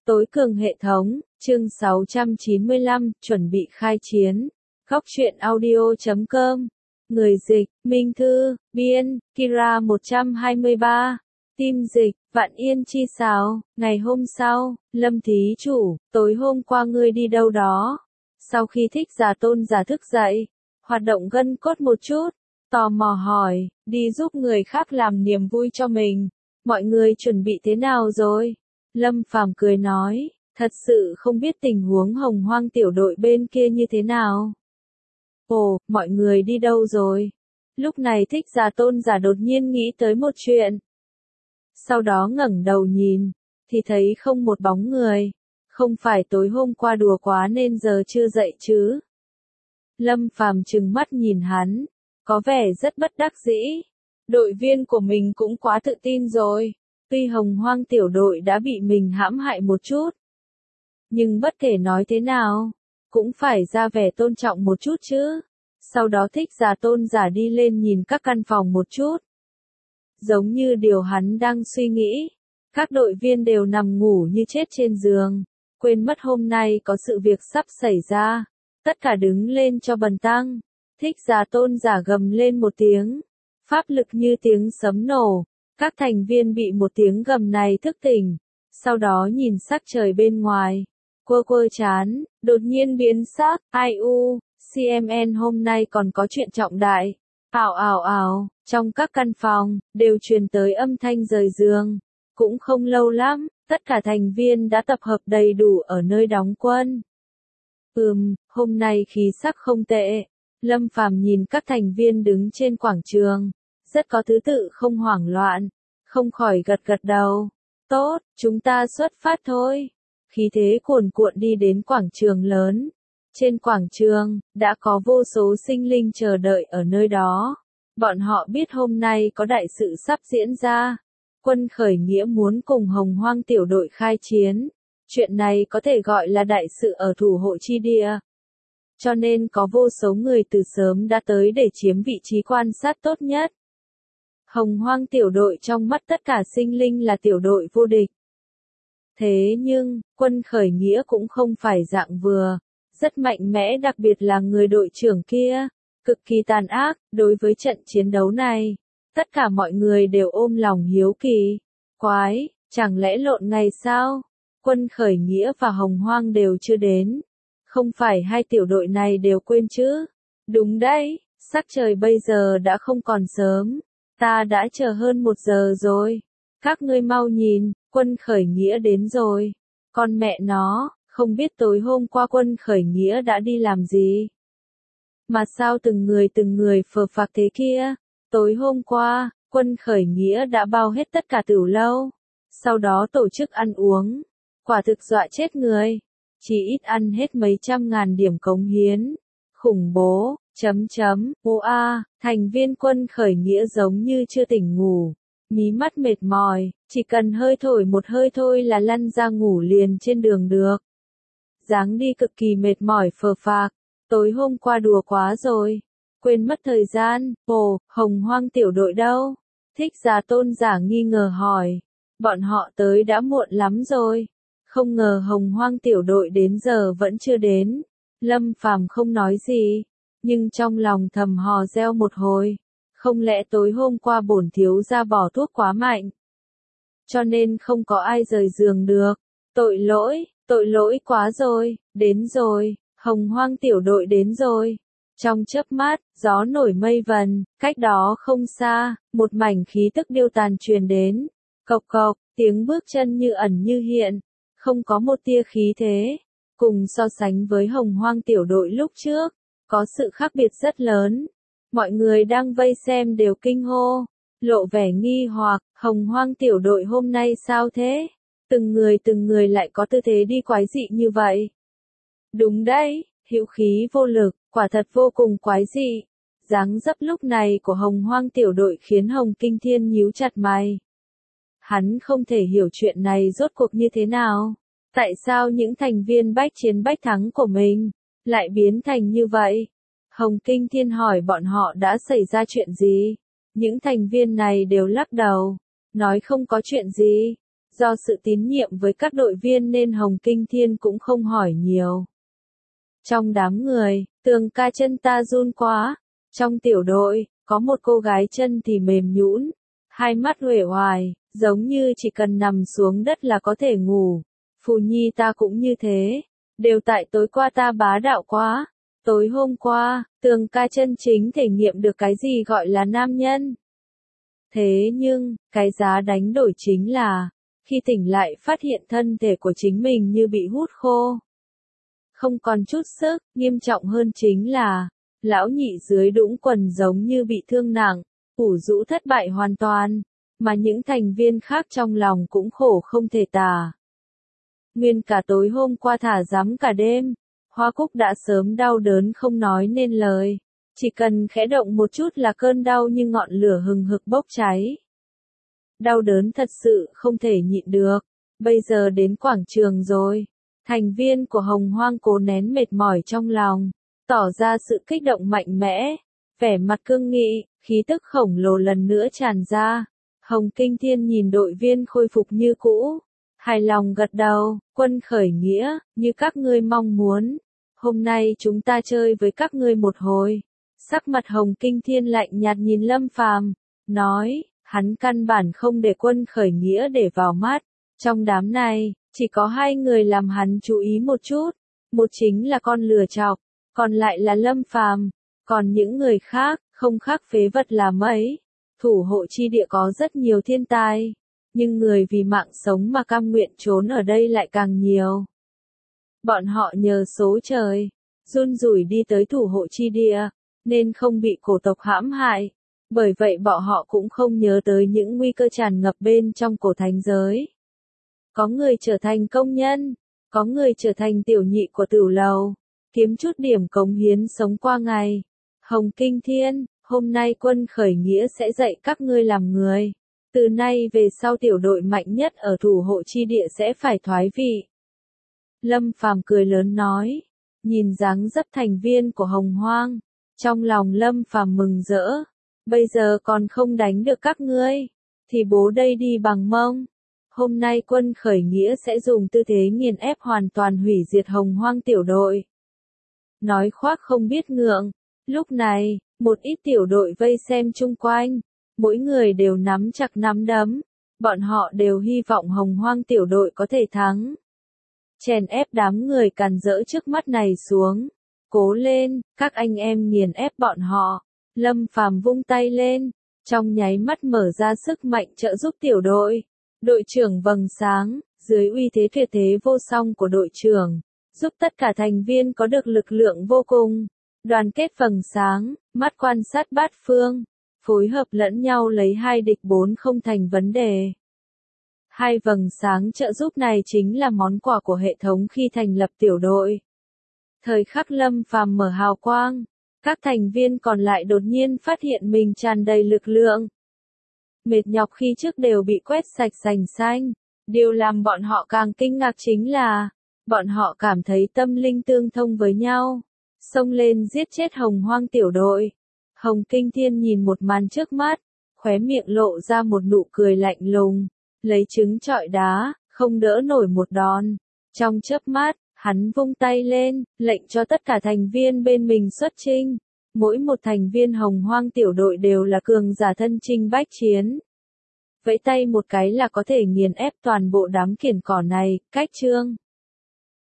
Tối cường hệ thống, chương 695, chuẩn bị khai chiến. Góc truyện audio.com. Người dịch, Minh Thư, biên, Kira 123. Tim dịch, Vạn Yên Chi Sáo. Ngày hôm sau, Lâm thí chủ, tối hôm qua ngươi đi đâu đó? Sau khi Thích Giả Tôn giả thức dậy, hoạt động gân cốt một chút, tò mò hỏi, đi giúp người khác làm niềm vui cho mình. Mọi người chuẩn bị thế nào rồi? Lâm Phàm cười nói, thật sự không biết tình huống Hồng Hoang tiểu đội bên kia như thế nào. Ồ, mọi người đi đâu rồi? Lúc này Thích Giả Tôn giả đột nhiên nghĩ tới một chuyện. Sau đó ngẩng đầu nhìn, thì thấy không một bóng người. Không phải tối hôm qua đùa quá nên giờ chưa dậy chứ? Lâm Phàm trừng mắt nhìn hắn, có vẻ rất bất đắc dĩ. Đội viên của mình cũng quá tự tin rồi. Tuy Hồng Hoang tiểu đội đã bị mình hãm hại một chút, nhưng bất kể nói thế nào, cũng phải ra vẻ tôn trọng một chút chứ. Sau đó Thích Giả Tôn giả đi lên nhìn các căn phòng một chút. Giống như điều hắn đang suy nghĩ, các đội viên đều nằm ngủ như chết trên giường, quên mất hôm nay có sự việc sắp xảy ra. Tất cả đứng lên cho bần tăng. Thích Giả Tôn giả gầm lên một tiếng, pháp lực như tiếng sấm nổ. Các thành viên bị một tiếng gầm này thức tỉnh, sau đó nhìn sắc trời bên ngoài, quơ quơ chán, đột nhiên biến sắc, ai u, CMN hôm nay còn có chuyện trọng đại. Ảo ảo ảo, trong các căn phòng, đều truyền tới âm thanh rời giường. Cũng không lâu lắm, tất cả thành viên đã tập hợp đầy đủ ở nơi đóng quân. Hôm nay khí sắc không tệ. Lâm Phàm nhìn các thành viên đứng trên quảng trường, rất có thứ tự không hoảng loạn, không khỏi gật gật đầu. Tốt, chúng ta xuất phát thôi. Khí thế cuồn cuộn đi đến quảng trường lớn. Trên quảng trường, đã có vô số sinh linh chờ đợi ở nơi đó. Bọn họ biết hôm nay có đại sự sắp diễn ra. Quân khởi nghĩa muốn cùng Hồng Hoang tiểu đội khai chiến. Chuyện này có thể gọi là đại sự ở thủ hộ chi địa. Cho nên có vô số người từ sớm đã tới để chiếm vị trí quan sát tốt nhất. Hồng Hoang tiểu đội trong mắt tất cả sinh linh là tiểu đội vô địch. Thế nhưng, quân khởi nghĩa cũng không phải dạng vừa, rất mạnh mẽ, đặc biệt là người đội trưởng kia, cực kỳ tàn ác. Đối với trận chiến đấu này, tất cả mọi người đều ôm lòng hiếu kỳ. Quái, chẳng lẽ lộn ngày sao? Quân khởi nghĩa và Hồng Hoang đều chưa đến. Không phải hai tiểu đội này đều quên chứ? Đúng đấy, sắc trời bây giờ đã không còn sớm. Ta đã chờ hơn 1 giờ rồi. Các ngươi mau nhìn, quân khởi nghĩa đến rồi. Con mẹ nó, không biết tối hôm qua quân khởi nghĩa đã đi làm gì. Mà sao từng người phờ phạc thế kia? Tối hôm qua, quân khởi nghĩa đã bao hết tất cả tửu lâu. Sau đó tổ chức ăn uống. Quả thực dọa chết người. Chỉ ít ăn hết mấy trăm ngàn điểm cống hiến. Khủng bố. Thành viên quân khởi nghĩa giống như chưa tỉnh ngủ, mí mắt mệt mỏi, chỉ cần hơi thổi một hơi thôi là lăn ra ngủ liền trên đường được. Dáng đi cực kỳ mệt mỏi phờ phạc, tối hôm qua đùa quá rồi, quên mất thời gian. Ồ, Hồng Hoang tiểu đội đâu? Thích Giả Tôn giả nghi ngờ hỏi. Bọn họ tới đã muộn lắm rồi. Không ngờ Hồng Hoang tiểu đội đến giờ vẫn chưa đến. Lâm Phàm không nói gì, nhưng trong lòng thầm hò reo một hồi. Không lẽ tối hôm qua bổn thiếu gia bỏ thuốc quá mạnh, cho nên không có ai rời giường được. Tội lỗi quá rồi. Đến rồi, Hồng Hoang tiểu đội đến rồi. Trong chớp mắt, gió nổi mây vần, cách đó không xa, một mảnh khí tức điêu tàn truyền đến. Cộc cộc, tiếng bước chân như ẩn như hiện, không có một tia khí thế. Cùng so sánh với Hồng Hoang tiểu đội lúc trước, có sự khác biệt rất lớn. Mọi người đang vây xem đều kinh hô, lộ vẻ nghi hoặc, Hồng Hoang tiểu đội hôm nay sao thế? Từng người lại có tư thế đi quái dị như vậy. Đúng đấy, hữu khí vô lực, quả thật vô cùng quái dị. Dáng dấp lúc này của Hồng Hoang tiểu đội khiến Hồng Kinh Thiên nhíu chặt mày. Hắn không thể hiểu chuyện này rốt cuộc như thế nào. Tại sao những thành viên bách chiến bách thắng của mình lại biến thành như vậy? Hồng Kinh Thiên hỏi bọn họ đã xảy ra chuyện gì. Những thành viên này đều lắc đầu, nói không có chuyện gì. Do sự tín nhiệm với các đội viên nên Hồng Kinh Thiên cũng không hỏi nhiều. Trong đám người, Tường ca chân ta run quá. Trong tiểu đội, có một cô gái chân thì mềm nhũn, hai mắt uể oải, giống như chỉ cần nằm xuống đất là có thể ngủ. Phù Nhi ta cũng như thế, đều tại tối qua ta bá đạo quá. Tối hôm qua, Tường ca chân chính thể nghiệm được cái gì gọi là nam nhân. Thế nhưng, cái giá đánh đổi chính là, khi tỉnh lại phát hiện thân thể của chính mình như bị hút khô. Không còn chút sức, nghiêm trọng hơn chính là, lão nhị dưới đũng quần giống như bị thương nặng, ủ rũ thất bại hoàn toàn, mà những thành viên khác trong lòng cũng khổ không thể tả. Nguyên cả tối hôm qua thả rắm cả đêm, Hoa Cúc đã sớm đau đớn không nói nên lời, chỉ cần khẽ động một chút là cơn đau như ngọn lửa hừng hực bốc cháy. Đau đớn thật sự không thể nhịn được, bây giờ đến quảng trường rồi. Thành viên của Hồng Hoang cố nén mệt mỏi trong lòng, tỏ ra sự kích động mạnh mẽ, vẻ mặt cương nghị, khí tức khổng lồ lần nữa tràn ra. Hồng Kinh Thiên nhìn đội viên khôi phục như cũ, hài lòng gật đầu, quân khởi nghĩa, như các ngươi mong muốn. Hôm nay chúng ta chơi với các ngươi một hồi. Sắc mặt Hồng Kinh Thiên lạnh nhạt nhìn Lâm Phàm, nói, hắn căn bản không để quân khởi nghĩa để vào mắt. Trong đám này, chỉ có hai người làm hắn chú ý một chút, một chính là con lừa chọc, còn lại là Lâm Phàm, còn những người khác, không khác phế vật là mấy. Thủ hộ chi địa có rất nhiều thiên tai, nhưng người vì mạng sống mà cam nguyện trốn ở đây lại càng nhiều. Bọn họ nhờ số trời, run rủi đi tới thủ hộ chi địa, nên không bị cổ tộc hãm hại. Bởi vậy bọn họ cũng không nhớ tới những nguy cơ tràn ngập bên trong cổ thánh giới. Có người trở thành công nhân, có người trở thành tiểu nhị của tửu lầu, kiếm chút điểm cống hiến sống qua ngày. Hồng Kinh Thiên, hôm nay quân khởi nghĩa sẽ dạy các ngươi làm người. Từ nay về sau tiểu đội mạnh nhất ở thủ hộ chi địa sẽ phải thoái vị. Lâm Phàm cười lớn nói, nhìn dáng dấp thành viên của Hồng Hoang, trong lòng Lâm Phàm mừng rỡ. Bây giờ còn không đánh được các ngươi, thì bố đây đi bằng mông. Hôm nay quân khởi nghĩa sẽ dùng tư thế nghiền ép hoàn toàn hủy diệt Hồng Hoang tiểu đội. Nói khoác không biết ngượng. Lúc này, một ít tiểu đội vây xem chung quanh, mỗi người đều nắm chặt nắm đấm. Bọn họ đều hy vọng Hồng Hoang tiểu đội có thể thắng. Chèn ép đám người càn rỡ trước mắt này xuống. Cố lên, các anh em nghiền ép bọn họ. Lâm Phàm vung tay lên, trong nháy mắt mở ra sức mạnh trợ giúp tiểu đội. Đội trưởng vầng sáng, dưới uy thế tuyệt thế vô song của đội trưởng, giúp tất cả thành viên có được lực lượng vô cùng. Đoàn kết vầng sáng, mắt quan sát bát phương, phối hợp lẫn nhau lấy 2 địch 4 không thành vấn đề. Hai vầng sáng trợ giúp này chính là món quà của hệ thống khi thành lập tiểu đội. Thời khắc Lâm Phàm mở hào quang, các thành viên còn lại đột nhiên phát hiện mình tràn đầy lực lượng. Mệt nhọc khi trước đều bị quét sạch sành xanh. Điều làm bọn họ càng kinh ngạc chính là, bọn họ cảm thấy tâm linh tương thông với nhau. Xông lên giết chết Hồng Hoang tiểu đội. Hồng Kinh Thiên nhìn một màn trước mắt, khóe miệng lộ ra một nụ cười lạnh lùng, lấy trứng trọi đá, không đỡ nổi một đòn. Trong chớp mắt, hắn vung tay lên, lệnh cho tất cả thành viên bên mình xuất chinh. Mỗi một thành viên Hồng Hoang tiểu đội đều là cường giả thân chinh bách chiến. Vẫy tay một cái là có thể nghiền ép toàn bộ đám kiểng cỏ này, cách chương.